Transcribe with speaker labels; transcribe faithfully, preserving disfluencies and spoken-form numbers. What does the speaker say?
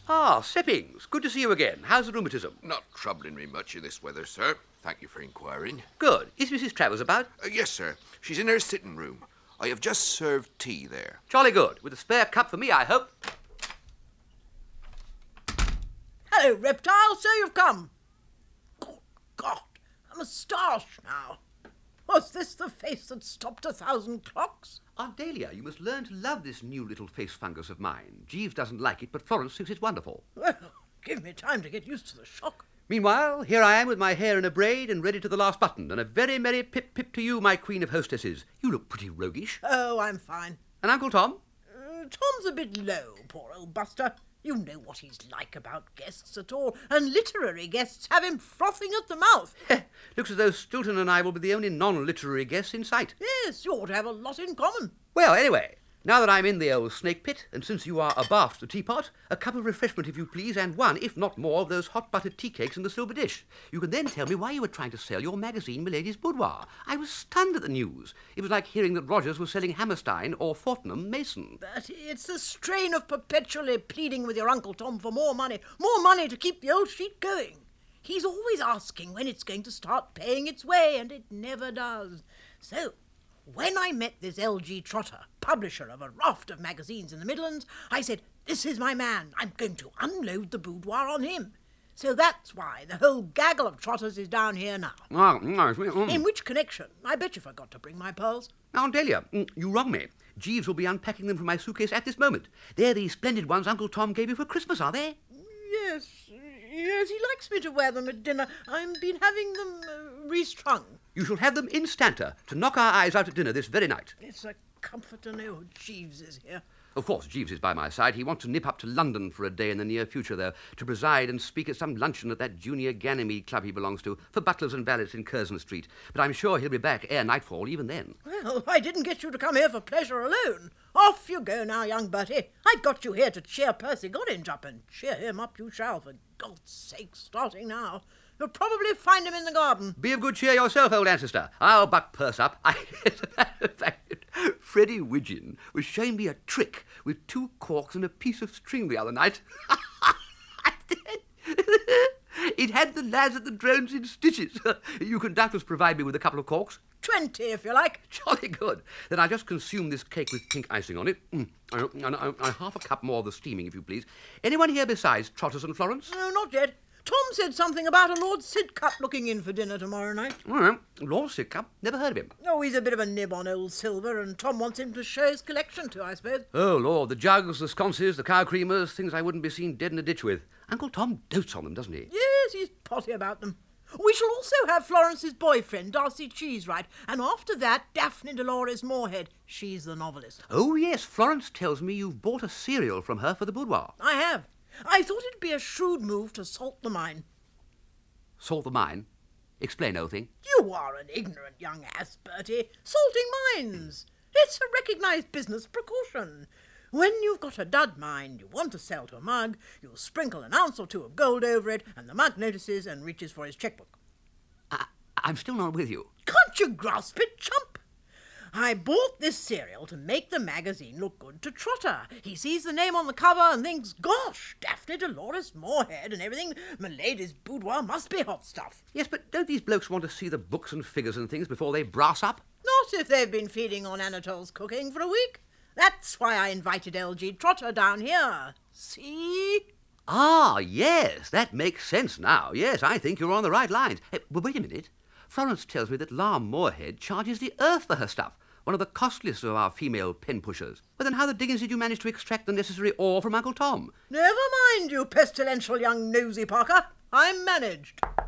Speaker 1: Ah, Seppings, good to see you again. How's the rheumatism?
Speaker 2: Not troubling me much in this weather, sir. Thank you for inquiring.
Speaker 1: Good. Is Missus Travers about?
Speaker 2: Uh, yes, sir. She's in her sitting room. I have just served tea there.
Speaker 1: Jolly good. With a spare cup for me, I hope.
Speaker 3: Hello, Reptile, so you've come. Good God, a moustache now. Was this the face that stopped a thousand clocks?
Speaker 1: Aunt Dahlia, you must learn to love this new little face fungus of mine. Jeeves doesn't like it, but Florence thinks it's wonderful.
Speaker 3: Well, give me time to get used to the shock.
Speaker 1: Meanwhile, here I am with my hair in a braid and ready to the last button, and a very merry pip-pip to you, my queen of hostesses. You look pretty roguish.
Speaker 3: Oh, I'm fine.
Speaker 1: And Uncle Tom?
Speaker 3: Uh, Tom's a bit low, poor old Buster. You know what he's like about guests at all, and literary guests have him frothing at the mouth.
Speaker 1: Looks as though Stilton and I will be the only non-literary guests in sight.
Speaker 3: Yes, you ought to have a lot in common.
Speaker 1: Well, anyway, now that I'm in the old snake pit, and since you are abaft the teapot, a cup of refreshment, if you please, and one, if not more, of those hot buttered tea cakes in the silver dish. You can then tell me why you were trying to sell your magazine, Milady's Boudoir. I was stunned at the news. It was like hearing that Rogers was selling Hammerstein or Fortnum Mason.
Speaker 3: But it's the strain of perpetually pleading with your Uncle Tom for more money, more money to keep the old sheet going. He's always asking when it's going to start paying its way, and it never does. So, when I met this L G Trotter, publisher of a raft of magazines in the Midlands, I said, this is my man. I'm going to unload the boudoir on him. So that's why the whole gaggle of trotters is down here now.
Speaker 1: Ah, nice. Mm.
Speaker 3: In which connection, I bet you forgot to bring my pearls.
Speaker 1: Aunt Dahlia, mm, you wrong me. Jeeves will be unpacking them from my suitcase at this moment. They're the splendid ones Uncle Tom gave you for Christmas, are they?
Speaker 3: Yes, yes, he likes me to wear them at dinner. I've been having them uh, restrung.
Speaker 1: You shall have them instanter to knock our eyes out at dinner this very night.
Speaker 3: It's a comfort to know Jeeves is here.
Speaker 1: Of course, Jeeves is by my side. He wants to nip up to London for a day in the near future, though, to preside and speak at some luncheon at that junior Ganymede club he belongs to, for butlers and valets in Curzon Street. But I'm sure he'll be back ere nightfall, even then.
Speaker 3: Well, I didn't get you to come here for pleasure alone. Off you go now, young Bertie. I got you here to cheer Percy Goddinge up, and cheer him up you shall, for God's sake, starting now. You'll probably find him in the garden.
Speaker 1: Be of good cheer yourself, old ancestor. I'll buck Perce up. I, as a matter of fact, Freddie Widgeon was showing me a trick with two corks and a piece of string the other night. It had the lads at the drones in stitches. You can doubtless provide me with a couple of corks.
Speaker 3: Twenty, if you like.
Speaker 1: Jolly good. Then I'll just consume this cake with pink icing on it. Mm. And, and, and, and half a cup more of the steaming, if you please. Anyone here besides Trotters and Florence?
Speaker 3: No, not yet. Tom said something about a Lord Sidcup looking in for dinner tomorrow night.
Speaker 1: Mm. Lord Sidcup? Never heard of him.
Speaker 3: Oh, he's a bit of a nib on old silver, and Tom wants him to show his collection to, I suppose.
Speaker 1: Oh, Lord, the jugs, the sconces, the cow creamers, things I wouldn't be seen dead in a ditch with. Uncle Tom dotes on them, doesn't he?
Speaker 3: Yes, he's potty about them. We shall also have Florence's boyfriend, Darcy Cheesewright, and after that, Daphne Dolores Moorhead. She's the novelist.
Speaker 1: Oh, yes, Florence tells me you've bought a serial from her for the boudoir.
Speaker 3: I have. I thought it'd be a shrewd move to salt the mine.
Speaker 1: Salt the mine? Explain, old thing.
Speaker 3: You are an ignorant young ass, Bertie. Salting mines. It's a recognised business precaution. When you've got a dud mine you want to sell to a mug, you'll sprinkle an ounce or two of gold over it, and the mug notices and reaches for his chequebook.
Speaker 1: I, I'm still not with you.
Speaker 3: Can't you grasp it, chump? I bought this serial to make the magazine look good to Trotter. He sees the name on the cover and thinks, gosh, Daphne Dolores Moorhead and everything. Milady's Boudoir must be hot stuff.
Speaker 1: Yes, but don't these blokes want to see the books and figures and things before they brass up?
Speaker 3: Not if they've been feeding on Anatole's cooking for a week. That's why I invited L G Trotter down here. See?
Speaker 1: Ah, yes, that makes sense now. Yes, I think you're on the right lines. Hey, but wait a minute. Florence tells me that La Moorhead charges the earth for her stuff, one of the costliest of our female pen pushers. But then how the dickens did you manage to extract the necessary ore from Uncle Tom?
Speaker 3: Never mind, you pestilential young nosy Parker. I'm managed.